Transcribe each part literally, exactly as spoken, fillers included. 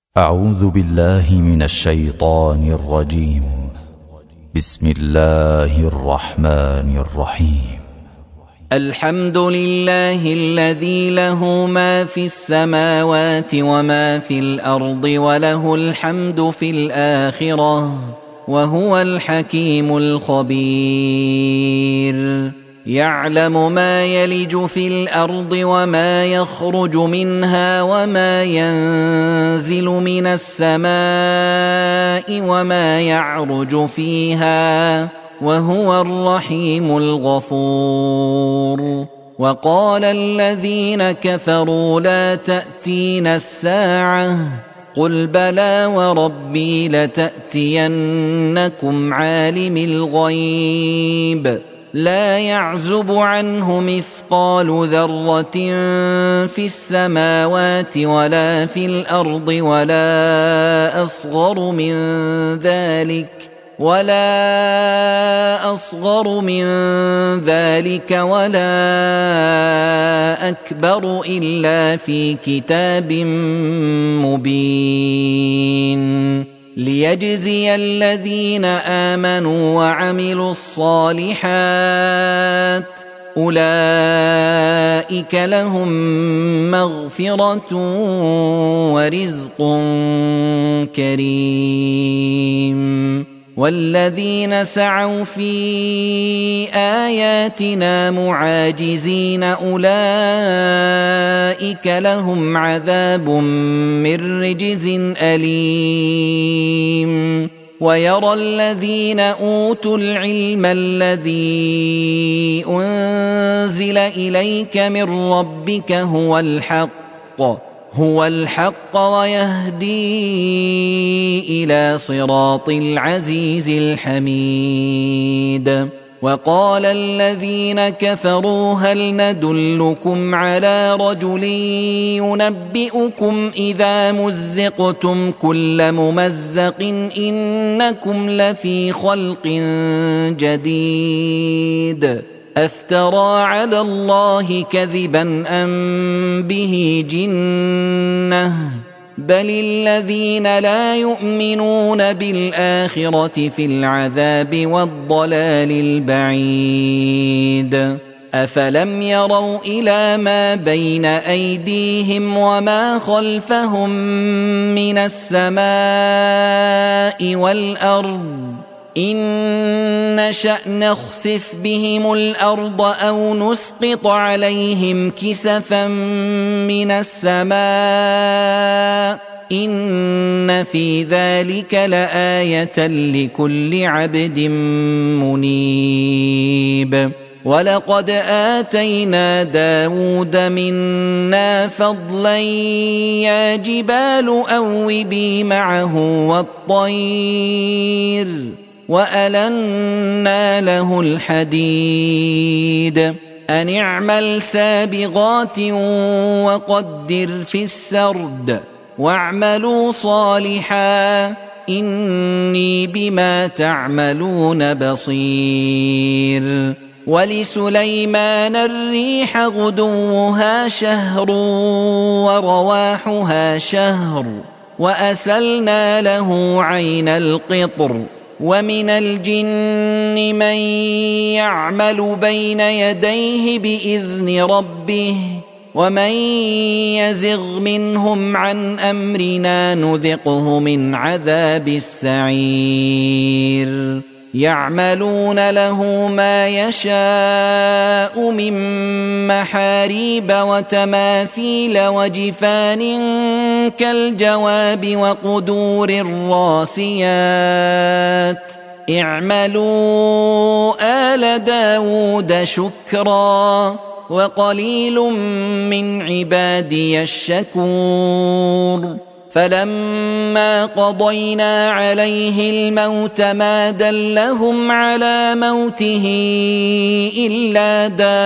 أعوذ بالله من الشيطان الرجيم. بسم الله الرحمن الرحيم. الحمد لله الذي له ما في السماوات وما في الأرض وله الحمد في الآخرة وهو الحكيم الخبير. يعلم ما يلج في الأرض وما يخرج منها وما ينزل من السماء وما يعرج فيها وهو الرحيم الغفور. وقال الذين كفروا لا تأتينا الساعة قل بلى وربي لتأتينكم عالم الغيب لا يعزب عنه مثقال ذرة في السماوات ولا في الأرض ولا أصغر من ذلك ولا أصغر من ذلك ولا أكبر إلا في كتاب مبين ليجزي الذين آمنوا وعملوا الصالحات أولئك لهم مغفرة ورزق كريم. والذين سعوا في آياتنا معاجزين أولئك لهم عذاب من رجز أليم. ويرى الذين أوتوا العلم الذي أنزل إليك من ربك هو الحق هو الحق ويهدي إلى صراط العزيز الحميد. وقال الذين كفروا هل ندلكم على رجل ينبئكم إذا مزقتم كل ممزق إنكم لفي خلق جديد أفترى على الله كذبا أم به جنة بل الذين لا يؤمنون بالآخرة في العذاب والضلال البعيد. أفلم يروا إلى ما بين أيديهم وما خلفهم من السماء والأرض إن نشأ نخسف بهم الأرض أو نسقط عليهم كسفا من السماء إن في ذلك لآية لكل عبد منيب. ولقد آتينا داود منا فضلا يا جبال أوبي معه والطير وألنا له الحديد أن اعمل سابغات وقدر في السرد واعملوا صالحا إني بما تعملون بصير. ولسليمان الريح غدوها شهر ورواحها شهر وأسلنا له عين القطر. ومن الجن من يعمل بين يديه بإذن ربه ومن يزغ منهم عن أمرنا نذقه من عذاب السعير. يعملون له ما يشاء من محاريب وتماثيل وجفان كالجواب وقدور الراسيات اعملوا آل داود شكرا وقليل من عبادي الشكور. فلما قضينا عليه الموت ما دلهم على موته إلا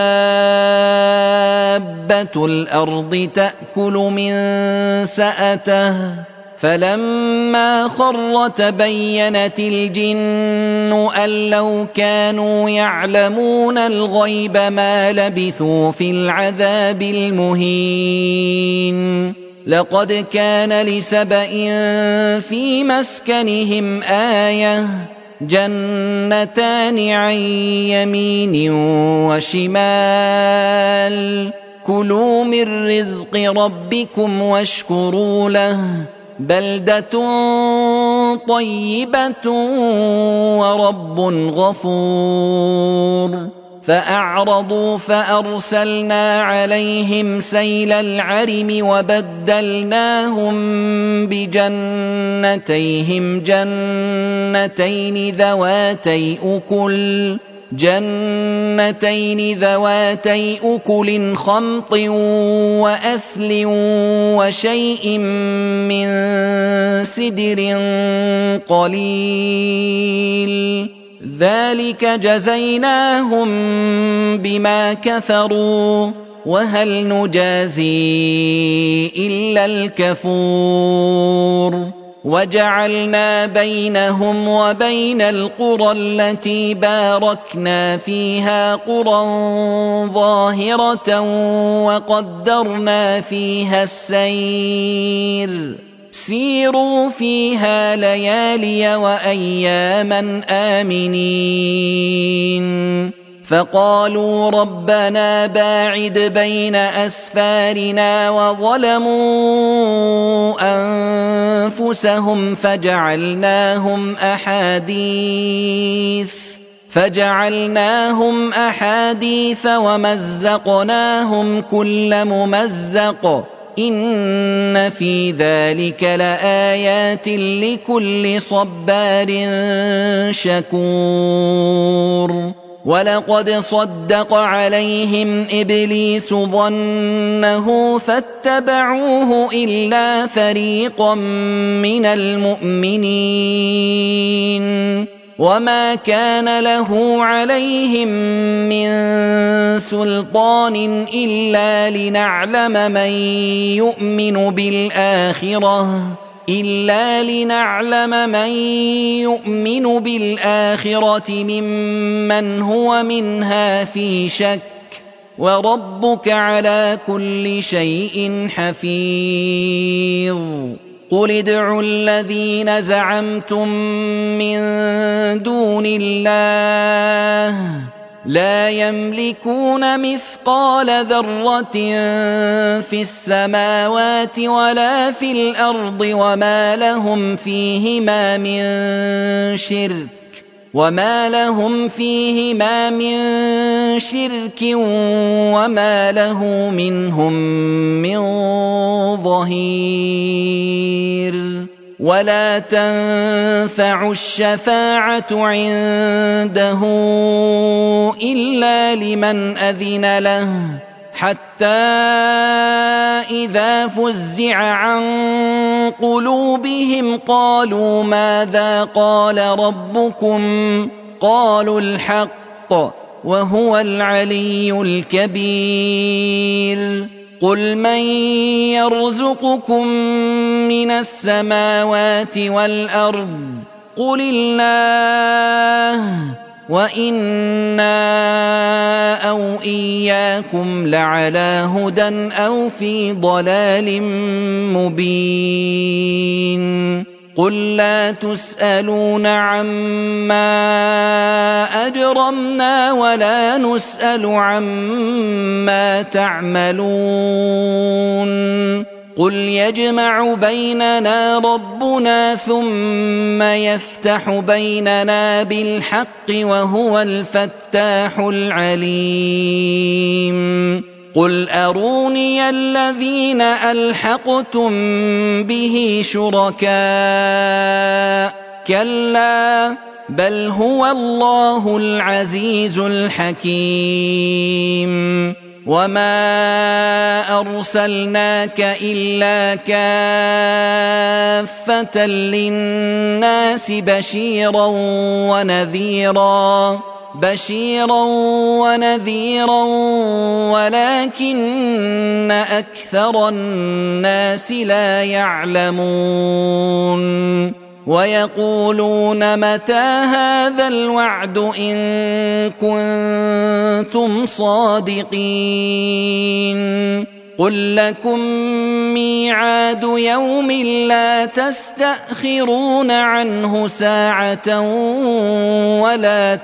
دابة الأرض تأكل من سأته فلما خر تبينت الجن أن لو كانوا يعلمون الغيب ما لبثوا في العذاب المهين لقد كان لسبإ في مسكنهم آية جنتان عن يمين وشمال كلوا من رزق ربكم واشكروا له بلدة طيبة ورب غفور فأعرضوا فأرسلنا عليهم سيل العرم وبدلناهم بجنتيهم جنتين ذواتي أكل جنتين ذواتي أكل خمط وأثل وشيء من سدر قليل ذلك جزيناهم بما كفروا وهل نجازي إلا الكفور وجعلنا بينهم وبين القرى التي باركنا فيها قرى ظاهرة وقدرنا فيها السير سيروا فيها ليالي وأياما آمنين فقالوا ربنا باعد بين أسفارنا وظلموا أنفسهم فجعلناهم أحاديث فجعلناهم أحاديث ومزقناهم كل ممزق إن في ذلك لآيات لكل صبار شكور ولقد صدق عليهم إبليس ظنه فاتبعوه إلا فريقا من المؤمنين وما كان له عليهم من سلطان إلا لنعلم من يؤمن بالآخرة إلا لنعلم من يؤمن بالآخرة ممن هو منها في شك وربك على كل شيء حفيظ قل ادعوا الذين زعمتم من دون الله لا يملكون مثقال ذرة في السماوات ولا في الأرض وما لهم فيهما من شرك وما لهم فيهما من شرك وما له منهم من ظهير ولا تنفع الشفاعة عنده إلا لمن أذن له حتى إذا فزع عن قلوبهم قالوا ماذا قال ربكم قالوا الحق وهو العلي الكبير قل من يرزقكم من السماوات والأرض قل الله وإنا أو إياكم لعلى هدى أو في ضلال مبين قل لا تسألون عما أجرمنا ولا نسأل عما تعملون قل يجمع بيننا ربنا ثم يفتح بيننا بالحق وهو الفتاح العليم قل أروني الذين ألحقتم به شركاء كلا بل هو الله العزيز الحكيم وما أرسلناك إلا كافة للناس بشيرا ونذيرا بشيرا ونذيرا ولكن أكثر الناس لا يعلمون ويقولون متى هذا الوعد إن كنتم صادقين قل لكم ميعاد يوم لا تستأخرون عنه ساعة ولا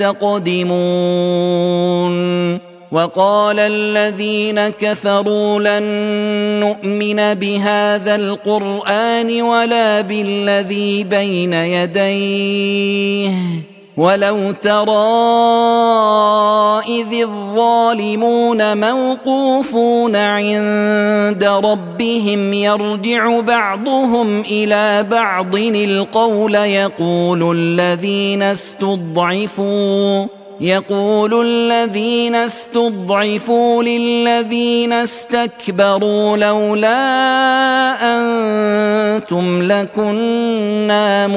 تستقدمون وقال الذين كفروا لن نؤمن بهذا القرآن ولا بالذي بين يديه ولو ترى إذ الظالمون موقوفون عند ربهم يرجع بعضهم إلى بعض القول يقول الذين استضعفوا يقول الذين استضعفوا للذين استكبروا لولا أنتم لكنا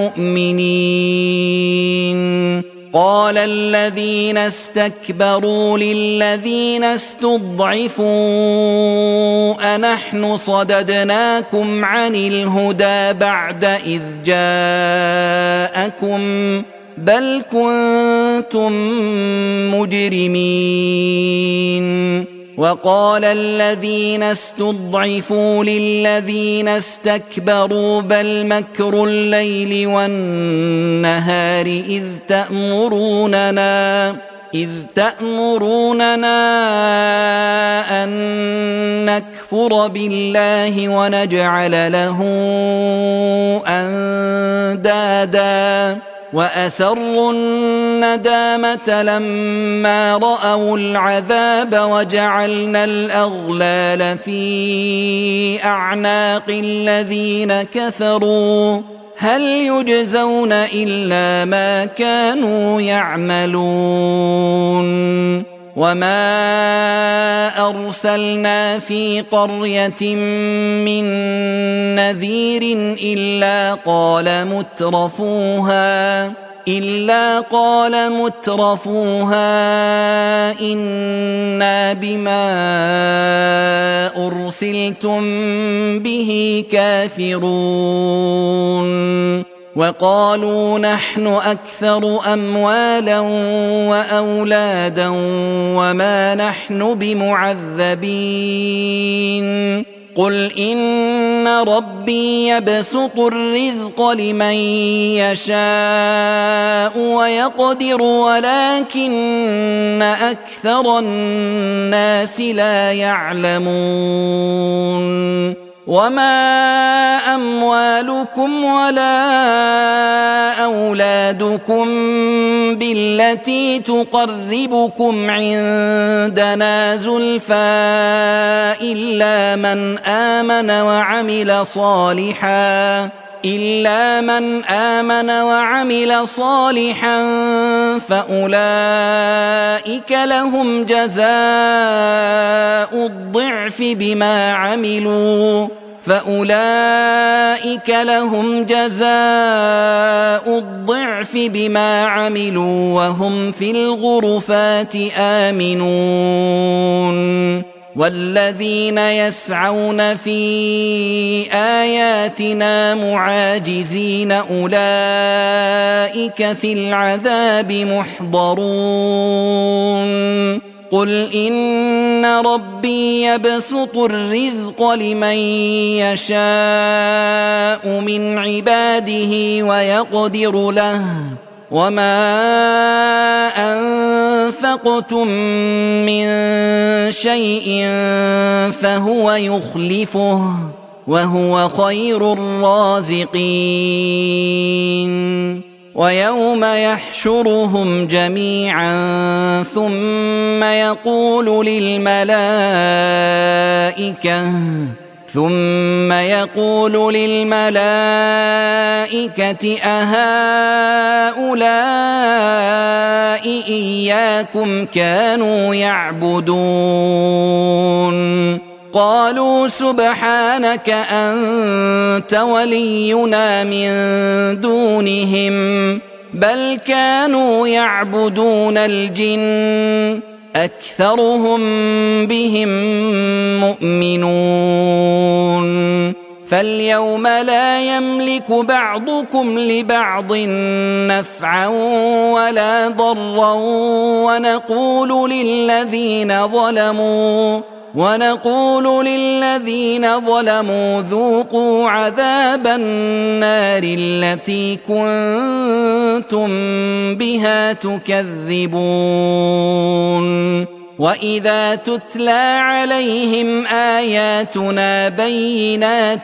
مؤمنين قال الذين استكبروا للذين استضعفوا أنحن صددناكم عن الهدى بعد إذ جاءكم بل كنتم مجرمين وقال الذين استضعفوا للذين استكبروا بل مكر الليل والنهار إذ تأمروننا إذ تأمروننا أن نكفر بالله ونجعل له أندادا وأسروا الندامة لما رأوا العذاب وجعلنا الأغلال في أعناق الذين كفروا هل يجزون إلا ما كانوا يعملون وما أرسلنا في قرية من نذير إلا قال مترفوها إلا قال مترفوها إنا بما أرسلتم به كافرون وقالوا نحن أكثر أموالا وأولادا وما نحن بمعذبين قل إن ربي يبسط الرزق لمن يشاء ويقدر ولكن أكثر الناس لا يعلمون وما أموالكم ولا أولادكم بالتي تقربكم عندنا زلفى إلا من آمن وعمل صالحا إلا من آمن وعمل صالحا فأولئك لهم جزاء الضعف بما عملوا فأولئك لهم جزاء الضعف بما عملوا وهم في الغرفات آمنون والذين يسعون في آياتنا معاجزين أولئك في العذاب محضرون قل إن ربي يبسط الرزق لمن يشاء من عباده ويقدر له وما أنفقتم من شيء فهو يخلفه وهو خير الرازقين ويوم يحشرهم جميعا ثم يقول للملائكة ثم يقول للملائكة أهؤلاء إياكم كانوا يعبدون قالوا سبحانك أنت ولينا من دونهم بل كانوا يعبدون الجن أكثرهم بهم مؤمنون فاليوم لا يملك بعضكم لبعض نفعا ولا ضرا ونقول للذين ظلموا ونقول للذين ظلموا ذوقوا عذاب النار التي كنتم بها تكذبون وإذا تتلى عليهم آياتنا بينات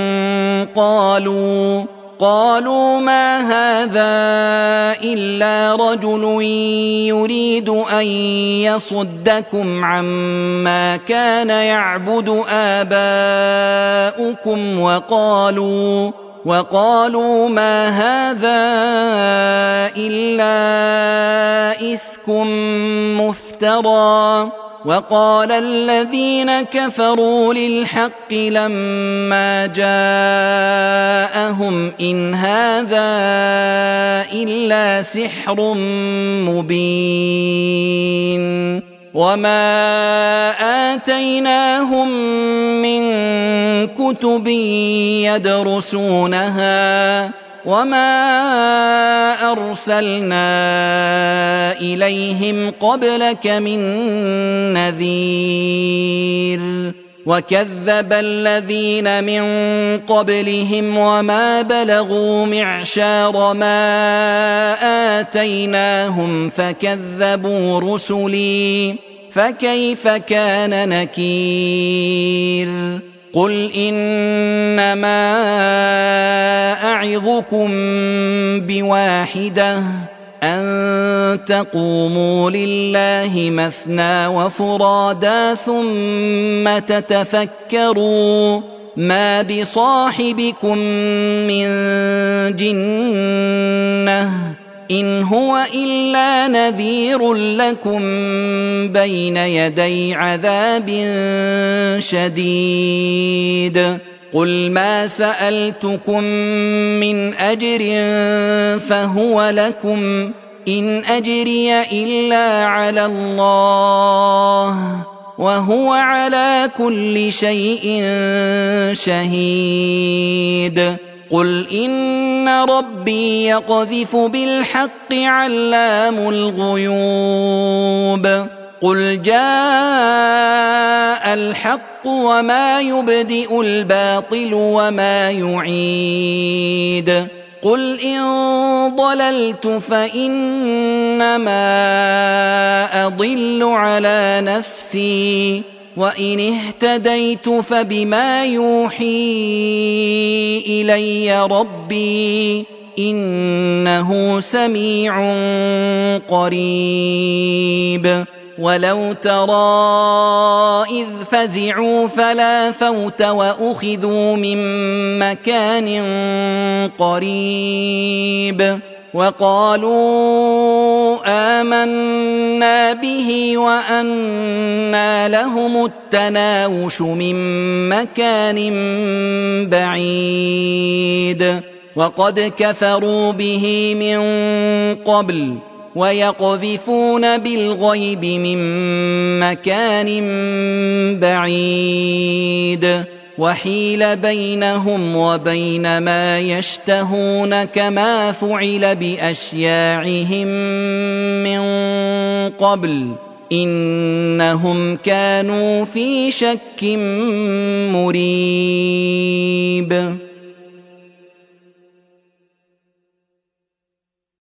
قالوا قالوا ما هذا إلا رجل يريد أن يصدكم عما كان يعبد آباؤكم وقالوا وقالوا ما هذا إلا إفك مفترى وقال الذين كفروا للحق لما جاءهم إن هذا إلا سحر مبين وما آتيناهم من كتب يدرسونها وما أرسلنا إليهم قبلك من نذير وكذب الذين من قبلهم وما بلغوا معشار ما آتيناهم فكذبوا رسلي فكيف كان نكير قل إنما أعظكم بواحدة أن تقوموا لله مثنى وفرادا ثم تتفكروا ما بصاحبكم من جنة إن هو إلا نذير لكم بين يدي عذاب شديد قل ما سألتكم من أجر فهو لكم إن أجري إلا على الله وهو على كل شيء شهيد قل إن ربي يقذف بالحق علام الغيوب قل جاء الحق وما يبدئ الباطل وما يعيد قل إن ضللت فإنما أضل على نفسي وإن اهتديت فبما يوحي إلي ربي إنه سميع قريب ولو ترى إذ فزعوا فلا فوت وأخذوا من مكان قريب وقالوا آمنا به وأنى لهم التناوش من مكان بعيد وقد كفروا به من قبل ويقذفون بالغيب من مكان بعيد وحيل بينهم وبين ما يشتهون كما فعل بأشياعهم من قبل إنهم كانوا في شك مريب.